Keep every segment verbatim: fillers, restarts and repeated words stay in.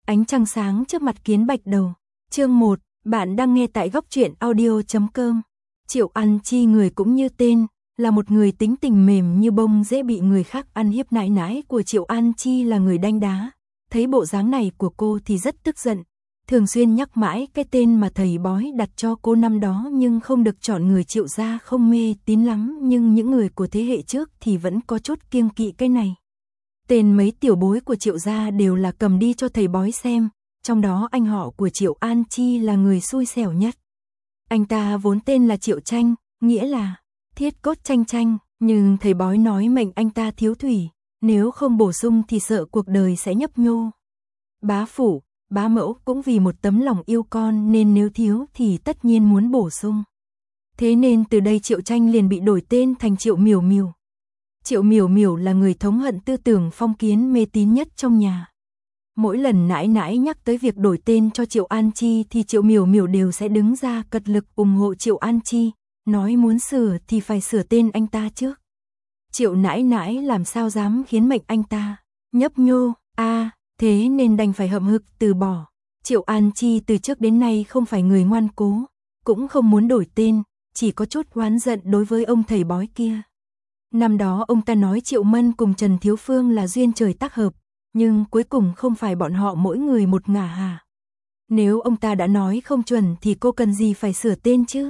Ánh trăng sáng trước mặt Kiến Bạch Đầu. Chương một, bạn đang nghe tại góc truyện audio chấm com. Triệu An Chi người cũng như tên, là một người tính tình mềm như bông dễ bị người khác ăn hiếp. Nãi nãi của Triệu An Chi là người đanh đá, thấy bộ dáng này của cô thì rất tức giận, thường xuyên nhắc mãi cái tên mà thầy bói đặt cho cô năm đó, nhưng không được chọn. Người Triệu gia không mê tín lắm, nhưng những người của thế hệ trước thì vẫn có chút kiêng kỵ cái này. Tên mấy tiểu bối của Triệu gia đều là cầm đi cho thầy bói xem, trong đó anh họ của Triệu An Chi là người xui xẻo nhất. Anh ta vốn tên là Triệu Tranh, nghĩa là thiết cốt tranh tranh, nhưng thầy bói nói mệnh anh ta thiếu thủy, nếu không bổ sung thì sợ cuộc đời sẽ nhấp nhô. Bá phủ, bá mẫu cũng vì một tấm lòng yêu con nên nếu thiếu thì tất nhiên muốn bổ sung. Thế nên từ đây Triệu Tranh liền bị đổi tên thành Triệu Miểu Miểu. Triệu Miểu Miểu là người thống hận tư tưởng phong kiến mê tín nhất trong nhà. Mỗi lần nãi nãi nhắc tới việc đổi tên cho Triệu An Chi thì Triệu Miểu Miểu đều sẽ đứng ra cật lực ủng hộ Triệu An Chi, nói muốn sửa thì phải sửa tên anh ta trước. Triệu nãi nãi làm sao dám khiến mệnh anh ta nhấp nhô, a à, thế nên đành phải hậm hực từ bỏ. Triệu An Chi từ trước đến nay không phải người ngoan cố, cũng không muốn đổi tên, chỉ có chút oán giận đối với ông thầy bói kia. Năm đó ông ta nói Triệu Mân cùng Trần Thiếu Phương là duyên trời tác hợp, nhưng cuối cùng không phải bọn họ mỗi người một ngả hả? Nếu ông ta đã nói không chuẩn thì cô cần gì phải sửa tên chứ?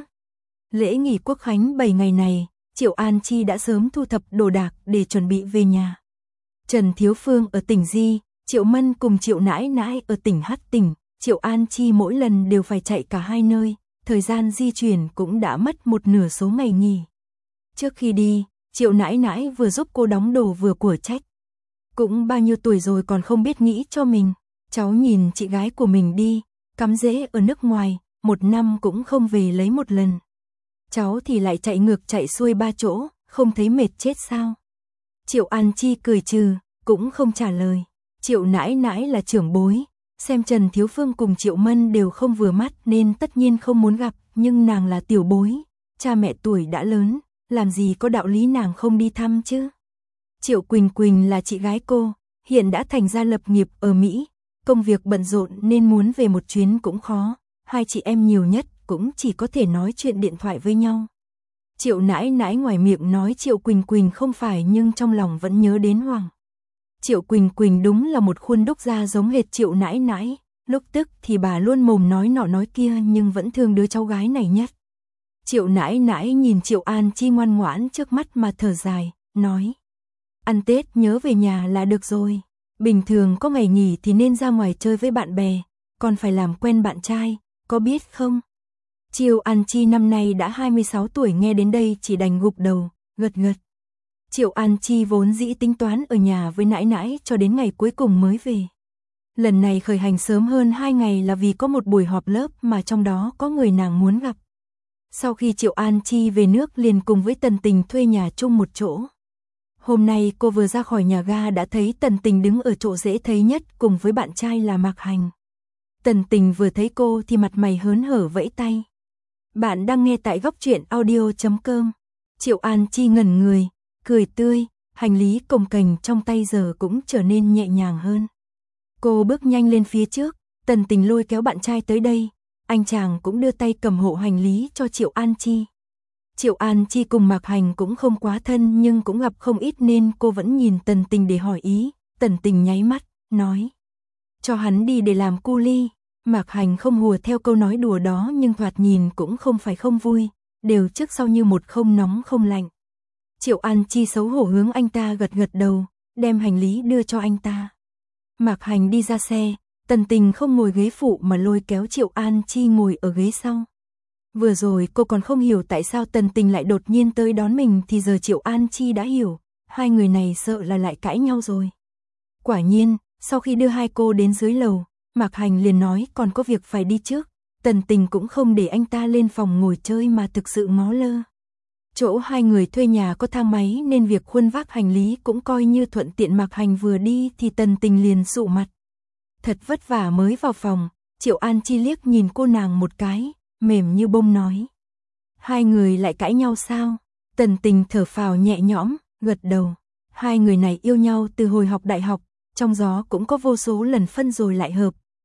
Lễ nghỉ Quốc khánh bảy ngày này, Triệu An Chi đã sớm thu thập đồ đạc để chuẩn bị về nhà. Trần Thiếu Phương ở tỉnh Di, Triệu Mân cùng Triệu Nãi Nãi ở tỉnh Hát Tỉnh, Triệu An Chi mỗi lần đều phải chạy cả hai nơi, thời gian di chuyển cũng đã mất một nửa số ngày nghỉ. Trước khi đi, Triệu Nãi Nãi vừa giúp cô đóng đồ vừa của trách. Cũng bao nhiêu tuổi rồi còn không biết nghĩ cho mình, cháu nhìn chị gái của mình đi, cắm rễ ở nước ngoài, một năm cũng không về lấy một lần. Cháu thì lại chạy ngược chạy xuôi ba chỗ, không thấy mệt chết sao? Triệu An Chi cười trừ, cũng không trả lời. Triệu Nãi Nãi là trưởng bối, xem Trần Thiếu Phương cùng Triệu Mân đều không vừa mắt nên tất nhiên không muốn gặp, nhưng nàng là tiểu bối, cha mẹ tuổi đã lớn, làm gì có đạo lý nàng không đi thăm chứ. Triệu Quỳnh Quỳnh là chị gái cô, hiện đã thành gia lập nghiệp ở Mỹ, công việc bận rộn nên muốn về một chuyến cũng khó, hai chị em nhiều nhất cũng chỉ có thể nói chuyện điện thoại với nhau. Triệu Nãi Nãi ngoài miệng nói Triệu Quỳnh Quỳnh không phải nhưng trong lòng vẫn nhớ đến Hoàng. Triệu Quỳnh Quỳnh đúng là một khuôn đúc da giống hệt Triệu Nãi Nãi, lúc tức thì bà luôn mồm nói nọ nói kia nhưng vẫn thương đứa cháu gái này nhất. Triệu Nãi Nãi nhìn Triệu An Chi ngoan ngoãn trước mắt mà thở dài, nói: ăn Tết nhớ về nhà là được rồi, bình thường có ngày nghỉ thì nên ra ngoài chơi với bạn bè, còn phải làm quen bạn trai, có biết không? Triệu An Chi năm nay đã hai mươi sáu tuổi, nghe đến đây chỉ đành gục đầu, gật gật. Triệu An Chi vốn dĩ tính toán ở nhà với nãi nãi cho đến ngày cuối cùng mới về. Lần này khởi hành sớm hơn hai ngày là vì có một buổi họp lớp mà trong đó có người nàng muốn gặp. Sau khi Triệu An Chi về nước liền cùng với Tần Tình thuê nhà chung một chỗ. Hôm nay cô vừa ra khỏi nhà ga đã thấy Tần Tình đứng ở chỗ dễ thấy nhất cùng với bạn trai là Mạc Hành. Tần Tình vừa thấy cô thì mặt mày hớn hở vẫy tay. Bạn đang nghe tại góc truyện audio chấm com. Triệu An Chi ngẩn người, cười tươi, hành lý cồng kềnh trong tay giờ cũng trở nên nhẹ nhàng hơn. Cô bước nhanh lên phía trước, Tần Tình lôi kéo bạn trai tới đây, anh chàng cũng đưa tay cầm hộ hành lý cho Triệu An Chi. Triệu An Chi cùng Mạc Hành cũng không quá thân nhưng cũng gặp không ít nên cô vẫn nhìn Tần Tình để hỏi ý. Tần Tình nháy mắt, nói: cho hắn đi để làm cu ly. Mạc Hành không hùa theo câu nói đùa đó nhưng thoạt nhìn cũng không phải không vui, đều trước sau như một, không nóng không lạnh. Triệu An Chi xấu hổ hướng anh ta gật gật đầu, đem hành lý đưa cho anh ta. Mạc Hành đi ra xe, Tần Tình không ngồi ghế phụ mà lôi kéo Triệu An Chi ngồi ở ghế sau. Vừa rồi cô còn không hiểu tại sao Tần Tình lại đột nhiên tới đón mình thì giờ Triệu An Chi đã hiểu, hai người này sợ là lại cãi nhau rồi. Quả nhiên, sau khi đưa hai cô đến dưới lầu, Mạc Hành liền nói còn có việc phải đi trước, Tần Tình cũng không để anh ta lên phòng ngồi chơi mà thực sự ngó lơ. Chỗ hai người thuê nhà có thang máy nên việc khuân vác hành lý cũng coi như thuận tiện. Mạc Hành vừa đi thì Tần Tình liền sụ mặt. Thật vất vả mới vào phòng, Triệu An Chi liếc nhìn cô nàng một cái, mềm như bông nói: hai người lại cãi nhau sao? Tần Tình thở phào nhẹ nhõm, gật đầu. Hai người này yêu nhau từ hồi học đại học, trong gió cũng có vô số lần phân rồi lại hợp,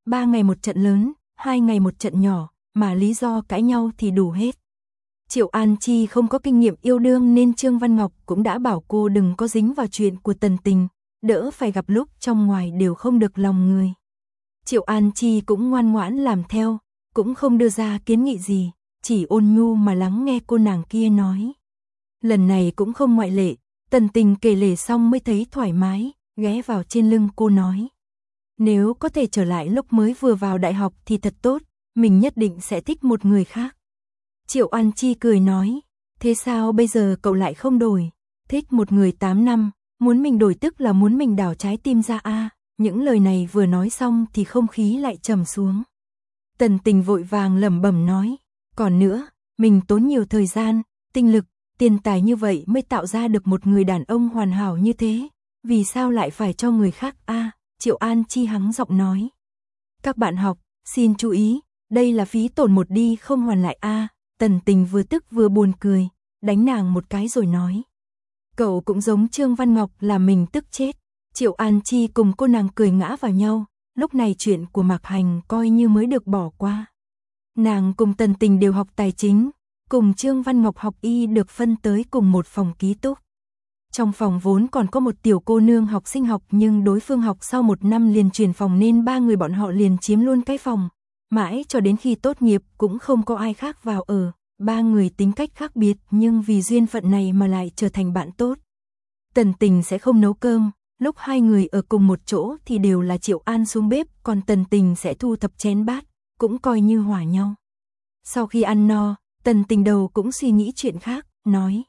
ba ngày một trận lớn, hai ngày một trận nhỏ, mà lý do cãi nhau thì đủ hết. Triệu An Chi không có kinh nghiệm yêu đương nên Trương Văn Ngọc cũng đã bảo cô đừng có dính vào chuyện của Tần Tình, đỡ phải gặp lúc trong ngoài đều không được lòng người. Triệu An Chi cũng ngoan ngoãn làm theo, cũng không đưa ra kiến nghị gì, chỉ ôn nhu mà lắng nghe cô nàng kia nói. Lần này cũng không ngoại lệ, Tần Tình kể lể xong mới thấy thoải mái, ghé vào trên lưng cô nói. Nếu có thể trở lại lúc mới vừa vào đại học thì thật tốt, mình nhất định sẽ thích một người khác. Triệu An Chi cười nói, thế sao bây giờ cậu lại không đổi, thích một người tám năm, muốn mình đổi tức là muốn mình đảo trái tim ra a. À. Những lời này vừa nói xong thì không khí lại trầm xuống. Tần Tình vội vàng lẩm bẩm nói, còn nữa, mình tốn nhiều thời gian, tinh lực, tiền tài như vậy mới tạo ra được một người đàn ông hoàn hảo như thế, vì sao lại phải cho người khác a? À, Triệu An Chi hắng giọng nói. Các bạn học, xin chú ý, đây là phí tổn một đi không hoàn lại a. À, Tần Tình vừa tức vừa buồn cười, đánh nàng một cái rồi nói. Cậu cũng giống Trương Văn Ngọc làm mình tức chết. Triệu An Chi cùng cô nàng cười ngã vào nhau, lúc này chuyện của Mạc Hành coi như mới được bỏ qua. Nàng cùng Tần Tình đều học tài chính, cùng Trương Văn Ngọc học y được phân tới cùng một phòng ký túc. Trong phòng vốn còn có một tiểu cô nương học sinh học nhưng đối phương học sau một năm liền chuyển phòng nên ba người bọn họ liền chiếm luôn cái phòng. Mãi cho đến khi tốt nghiệp cũng không có ai khác vào ở, ba người tính cách khác biệt nhưng vì duyên phận này mà lại trở thành bạn tốt. Tần Tình sẽ không nấu cơm, lúc hai người ở cùng một chỗ thì đều là Triệu An xuống bếp, còn Tần Tình sẽ thu thập chén bát, cũng coi như hòa nhau. Sau khi ăn no, Tần Tình đầu cũng suy nghĩ chuyện khác, nói.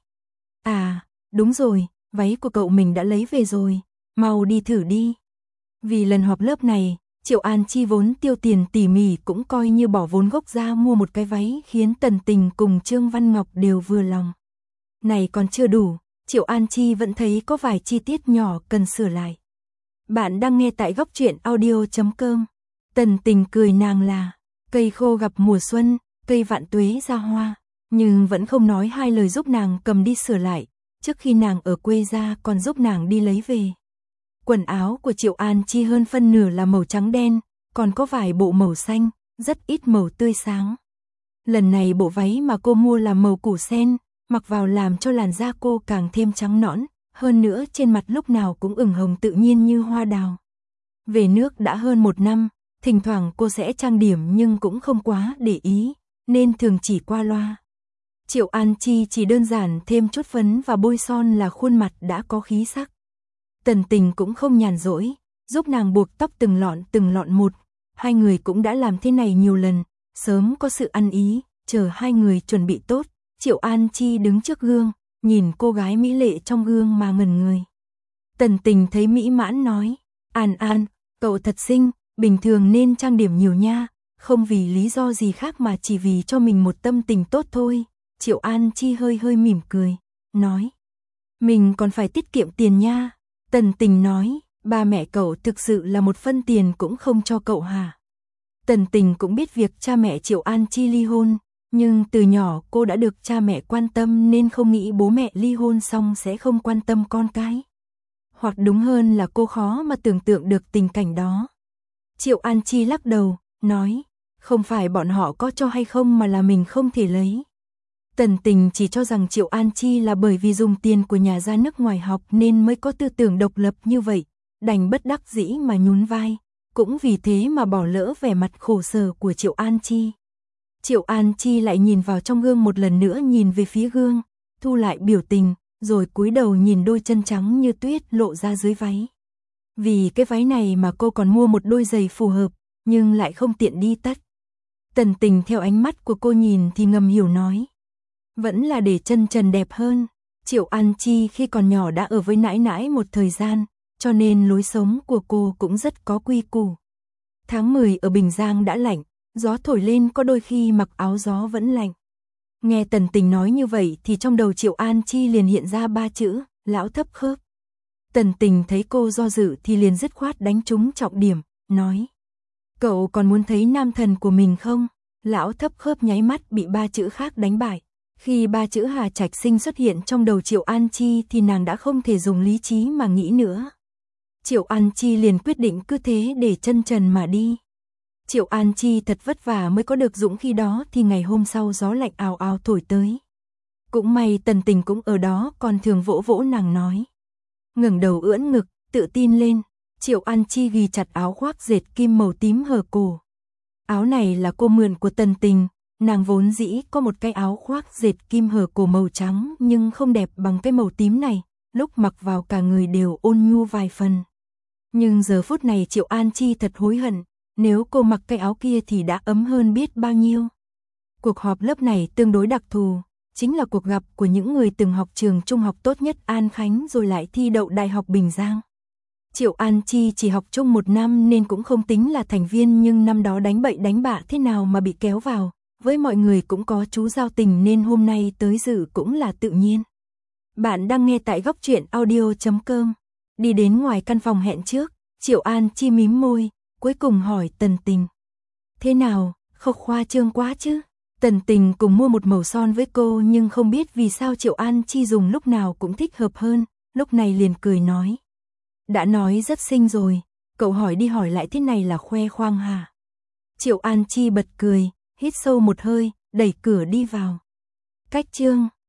À, đúng rồi, váy của cậu mình đã lấy về rồi, mau đi thử đi. Vì lần họp lớp này, Triệu An Chi vốn tiêu tiền tỉ mỉ cũng coi như bỏ vốn gốc ra mua một cái váy khiến Tần Tình cùng Trương Văn Ngọc đều vừa lòng. Này còn chưa đủ, Triệu An Chi vẫn thấy có vài chi tiết nhỏ cần sửa lại. Bạn đang nghe tại góc truyện audio chấm com. Tần Tình cười nàng là, cây khô gặp mùa xuân, cây vạn tuế ra hoa, nhưng vẫn không nói hai lời giúp nàng cầm đi sửa lại, trước khi nàng ở quê ra còn giúp nàng đi lấy về. Quần áo của Triệu An Chi hơn phân nửa là màu trắng đen, còn có vài bộ màu xanh, rất ít màu tươi sáng. Lần này bộ váy mà cô mua là màu củ sen, mặc vào làm cho làn da cô càng thêm trắng nõn, hơn nữa trên mặt lúc nào cũng ửng hồng tự nhiên như hoa đào. Về nước đã hơn một năm, thỉnh thoảng cô sẽ trang điểm nhưng cũng không quá để ý, nên thường chỉ qua loa. Triệu An Chi chỉ đơn giản thêm chút phấn và bôi son là khuôn mặt đã có khí sắc. Tần Tình cũng không nhàn rỗi, giúp nàng buộc tóc từng lọn từng lọn một, hai người cũng đã làm thế này nhiều lần, sớm có sự ăn ý, chờ hai người chuẩn bị tốt. Triệu An Chi đứng trước gương, nhìn cô gái mỹ lệ trong gương mà ngẩn người. Tần Tình thấy mỹ mãn nói, An An, cậu thật xinh, bình thường nên trang điểm nhiều nha, không vì lý do gì khác mà chỉ vì cho mình một tâm tình tốt thôi. Triệu An Chi hơi hơi mỉm cười, nói, mình còn phải tiết kiệm tiền nha. Tần Tình nói, ba mẹ cậu thực sự là một phân tiền cũng không cho cậu hả? Tần Tình cũng biết việc cha mẹ Triệu An Chi ly hôn, nhưng từ nhỏ cô đã được cha mẹ quan tâm nên không nghĩ bố mẹ ly hôn xong sẽ không quan tâm con cái. Hoặc đúng hơn là cô khó mà tưởng tượng được tình cảnh đó. Triệu An Chi lắc đầu, nói, không phải bọn họ có cho hay không mà là mình không thể lấy. Tần Tình chỉ cho rằng Triệu An Chi là bởi vì dùng tiền của nhà ra nước ngoài học nên mới có tư tưởng độc lập như vậy, đành bất đắc dĩ mà nhún vai, cũng vì thế mà bỏ lỡ vẻ mặt khổ sở của Triệu An Chi. Triệu An Chi lại nhìn vào trong gương một lần nữa, nhìn về phía gương, thu lại biểu tình, rồi cúi đầu nhìn đôi chân trắng như tuyết lộ ra dưới váy. Vì cái váy này mà cô còn mua một đôi giày phù hợp, nhưng lại không tiện đi tất. Tần Tình theo ánh mắt của cô nhìn thì ngầm hiểu nói, vẫn là để chân trần đẹp hơn. Triệu An Chi khi còn nhỏ đã ở với nãi nãi một thời gian, cho nên lối sống của cô cũng rất có quy củ. Tháng mười ở Bình Giang đã lạnh, gió thổi lên có đôi khi mặc áo gió vẫn lạnh. Nghe Tần Tình nói như vậy thì trong đầu Triệu An Chi liền hiện ra ba chữ, lão thấp khớp. Tần Tình thấy cô do dự thì liền dứt khoát đánh trúng trọng điểm, nói, cậu còn muốn thấy nam thần của mình không? Lão thấp khớp nháy mắt bị ba chữ khác đánh bại. Khi ba chữ Hà Trạch Sinh xuất hiện trong đầu Triệu An Chi thì nàng đã không thể dùng lý trí mà nghĩ nữa. Triệu An Chi liền quyết định cứ thế để chân trần mà đi. Triệu An Chi thật vất vả mới có được dũng khí đó thì ngày hôm sau gió lạnh ào ào thổi tới. Cũng may Tần Tình cũng ở đó, còn thường vỗ vỗ nàng nói. Ngẩng đầu ưỡn ngực, tự tin lên. Triệu An Chi ghi chặt áo khoác dệt kim màu tím hở cổ. Áo này là cô mượn của Tần Tình, nàng vốn dĩ có một cái áo khoác dệt kim hở cổ màu trắng nhưng không đẹp bằng cái màu tím này, lúc mặc vào cả người đều ôn nhu vài phần. Nhưng giờ phút này Triệu An Chi thật hối hận, nếu cô mặc cái áo kia thì đã ấm hơn biết bao nhiêu. Cuộc họp lớp này tương đối đặc thù, chính là cuộc gặp của những người từng học trường trung học tốt nhất An Khánh rồi lại thi đậu Đại học Bình Giang. Triệu An Chi chỉ học chung một năm nên cũng không tính là thành viên, nhưng năm đó đánh bậy đánh bạ thế nào mà bị kéo vào, với mọi người cũng có chú giao tình nên hôm nay tới dự cũng là tự nhiên. Bạn đang nghe tại góc truyện audio chấm com. Đi đến ngoài căn phòng hẹn trước, Triệu An Chi mím môi, cuối cùng hỏi Tần Tình. Thế nào, không khoa trương quá chứ? Tần Tình cùng mua một màu son với cô nhưng không biết vì sao Triệu An Chi dùng lúc nào cũng thích hợp hơn, lúc này liền cười nói. Đã nói rất xinh rồi, cậu hỏi đi hỏi lại thế này là khoe khoang hả? Triệu An Chi bật cười, hít sâu một hơi, đẩy cửa đi vào. Cách chương